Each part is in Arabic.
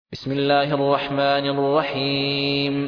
بسم الله الرحمن الرحيم.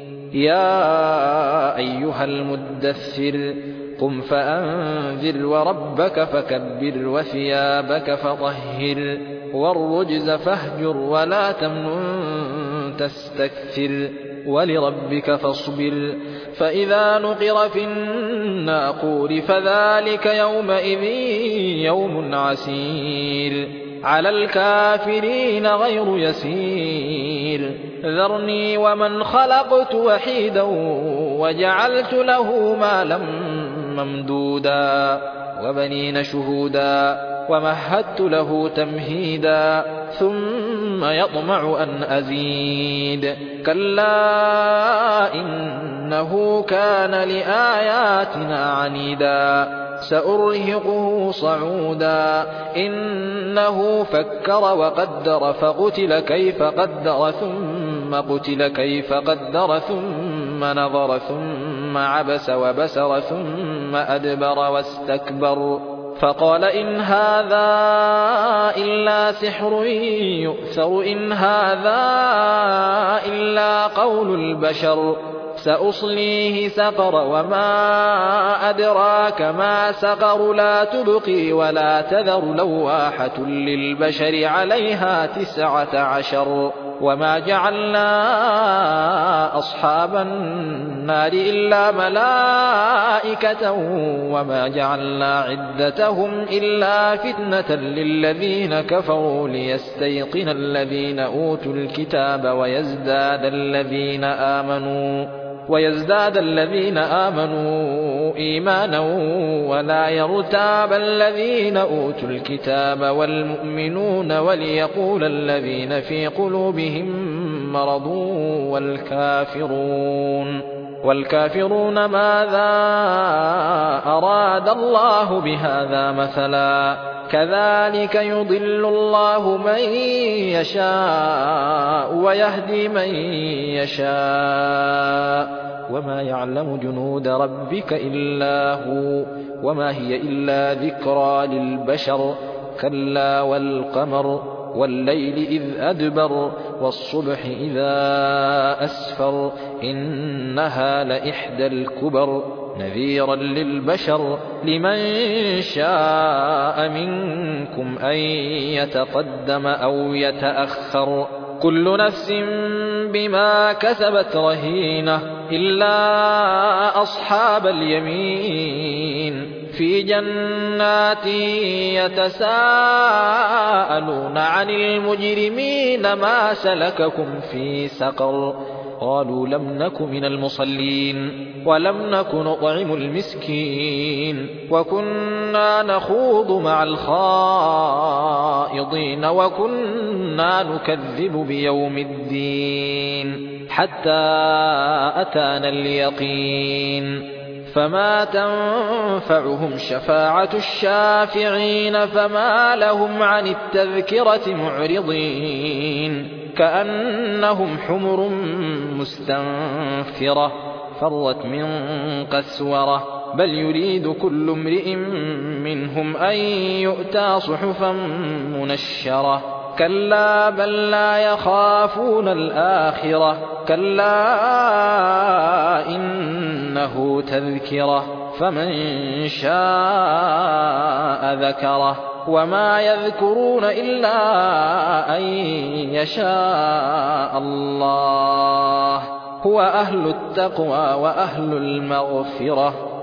يا أيها المدثر قم فأنذر وربك فكبر وثيابك فطهر والرجز فاهجر ولا تمنن تستكثر ولربك فاصبر فإذا نقر في الناقور فذلك يومئذ يوم عسير على الكافرين غير يسير ذرني ومن خلقت وحيدا وجعلت له مالا ممدودا وبنين شهودا ومهدت له تمهيدا ثم يطمع أن أزيد كلا إنه كان لآياتنا عنيدا سأرهقه صعودا إنه فكر وقدر فقتل كيف قدر ثم قتل كيف قدر ثم نظر ثم عبس وبسر ثم أدبر واستكبر فقال إن هذا إلا سحر يؤثر إن هذا إلا قول البشر سأصليه سقر وما أدراك ما سقر لا تبقي ولا تذر لواحة للبشر عليها 19 وما جعلنا أصحاب النار إلا ملائكة وما جعلنا عدتهم إلا فتنة للذين كفروا ليستيقن الذين أوتوا الكتاب ويزداد الذين آمنوا إيمانا ولا يرتاب الذين أوتوا الكتاب والمؤمنون وليقول الذين في قلوبهم مرض والكافرون ماذا أراد الله بهذا مثلا كذلك يضل الله من يشاء ويهدي من يشاء وما يعلم جنود ربك إلا هو وما هي إلا ذكرى للبشر كلا والقمر والليل إذ أدبر والصبح إذا أسفر إنها لإحدى الكبر نذيرا للبشر لمن شاء منكم أن يتقدم أو يتأخر كل نفس بما كسبت رهينة إلا أصحاب اليمين في جنات يتساءلون عن المجرمين ما سلككم في سقر قالوا لم نك من المصلين ولم نك نطعم المسكين وكنا نخوض مع الخائضين وكنا نكذب بيوم الدين حتى أتانا اليقين فما تنفعهم شفاعة الشافعين فما لهم عن التذكرة معرضين كأنهم حمر مستنفرة فرت من قسورة بل يريد كل امرئ منهم أن يؤتى صحفا منشرة كلا بل لا يخافون الآخرة كلا إنه تذكرة فمن شاء ذكره وما يذكرون إلا أن يشاء الله هو أهل التقوى وأهل المغفرة